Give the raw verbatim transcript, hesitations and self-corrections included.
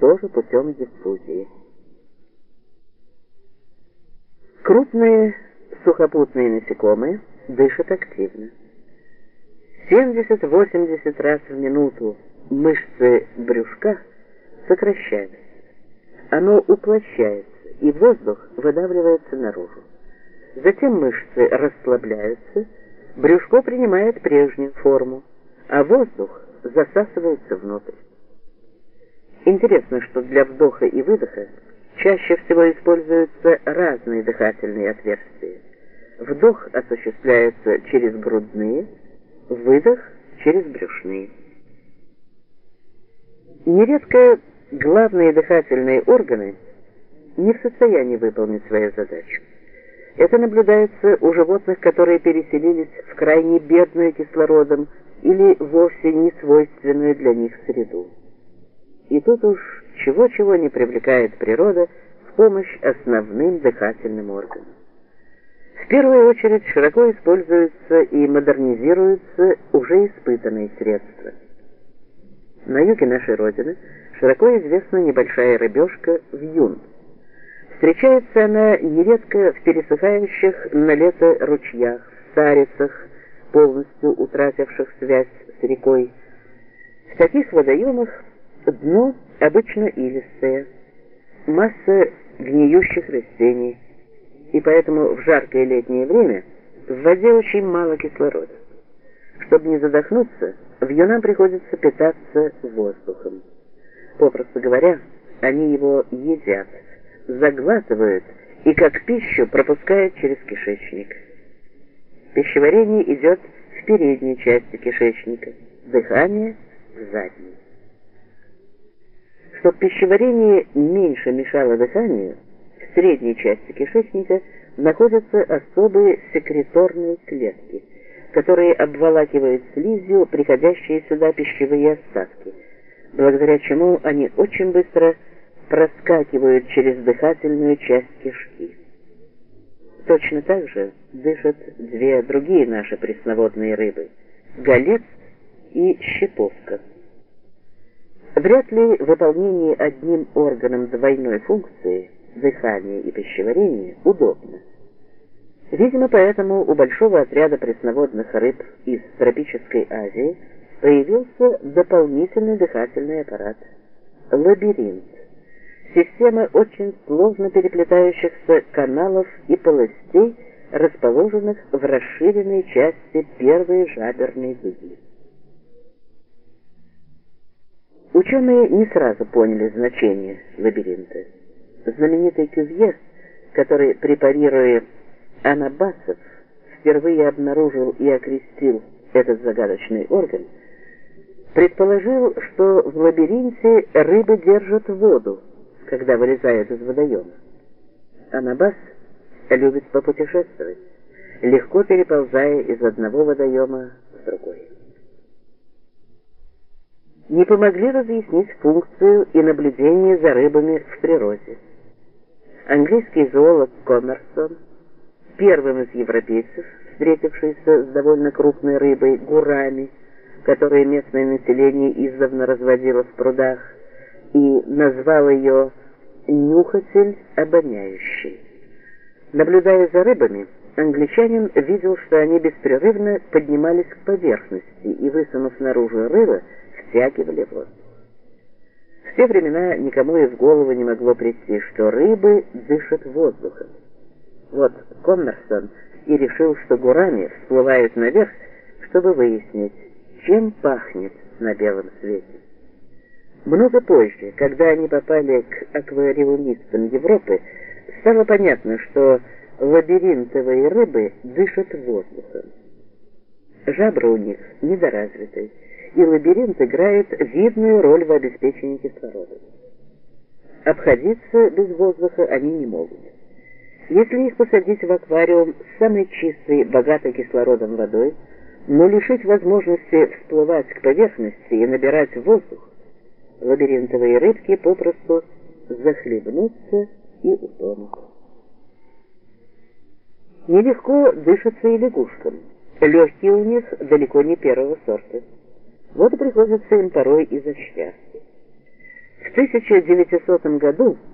тоже путем диффузии. Крупные сухопутные насекомые дышат активно. семьдесят-восемьдесят раз в минуту мышцы брюшка сокращаются. Оно уплощается, и воздух выдавливается наружу. Затем мышцы расслабляются, брюшко принимает прежнюю форму, а воздух засасывается внутрь. Интересно, что для вдоха и выдоха чаще всего используются разные дыхательные отверстия. Вдох осуществляется через грудные, выдох через брюшные. Нередко главные дыхательные органы не в состоянии выполнить свою задачу. Это наблюдается у животных, которые переселились в крайне бедную кислородом или вовсе не свойственную для них среду. И тут уж чего-чего не привлекает природа в помощь основным дыхательным органам. В первую очередь широко используются и модернизируются уже испытанные средства. На юге нашей Родины широко известна небольшая рыбешка вьюн. Встречается она нередко в пересыхающих на лето ручьях, в старицах, полностью утративших связь с рекой. В таких водоемах дно обычно илистое, масса гниющих растений, и поэтому в жаркое летнее время в воде очень мало кислорода. Чтобы не задохнуться, вьюнам приходится питаться воздухом. Попросту говоря, они его едят, заглатывают и как пищу пропускают через кишечник. Пищеварение идет в передней части кишечника, дыхание в задней. Чтобы пищеварение меньше мешало дыханию, в средней части кишечника находятся особые секреторные клетки, которые обволакивают слизью приходящие сюда пищевые остатки, благодаря чему они очень быстро проскакивают через дыхательную часть кишки. Точно так же дышат две другие наши пресноводные рыбы – голец и щеповка. Вряд ли выполнение одним органом двойной функции – дыхания и пищеварения – удобно. Видимо, поэтому у большого отряда пресноводных рыб из тропической Азии появился дополнительный дыхательный аппарат – лабиринт. Система очень сложно переплетающихся каналов и полостей, расположенных в расширенной части первой жаберной дуги. Ученые не сразу поняли значение лабиринта. Знаменитый Кювье, который, препарируя анабасов, впервые обнаружил и окрестил этот загадочный орган, предположил, что в лабиринте рыбы держат воду, когда вылезают из водоема. Анабас любит попутешествовать, легко переползая из одного водоема в другой. Не помогли разъяснить функцию и наблюдение за рыбами в природе. Английский зоолог Коммерсон, первым из европейцев, встретившийся с довольно крупной рыбой гурами, которые местное население издавна разводило в прудах, и назвал ее «нюхатель обоняющий». Наблюдая за рыбами, англичанин видел, что они беспрерывно поднимались к поверхности и, высунув наружу рыло, втягивали воздух. В те времена никому и в голову не могло прийти, что рыбы дышат воздухом. Вот Коммерсон и решил, что гурами всплывают наверх, чтобы выяснить, чем пахнет на белом свете. Много позже, когда они попали к аквариумистам Европы, стало понятно, что лабиринтовые рыбы дышат воздухом. Жабры у них недоразвиты, и лабиринт играет видную роль в обеспечении кислорода. Обходиться без воздуха они не могут. Если их посадить в аквариум с самой чистой, богатой кислородом водой, но лишить возможности всплывать к поверхности и набирать воздух, лабиринтовые рыбки попросту захлебнутся и утонут. Нелегко дышится и лягушкам. Легкие у них далеко не первого сорта. Вот и приходится им порой и за счастье. В тысяча девятисотом году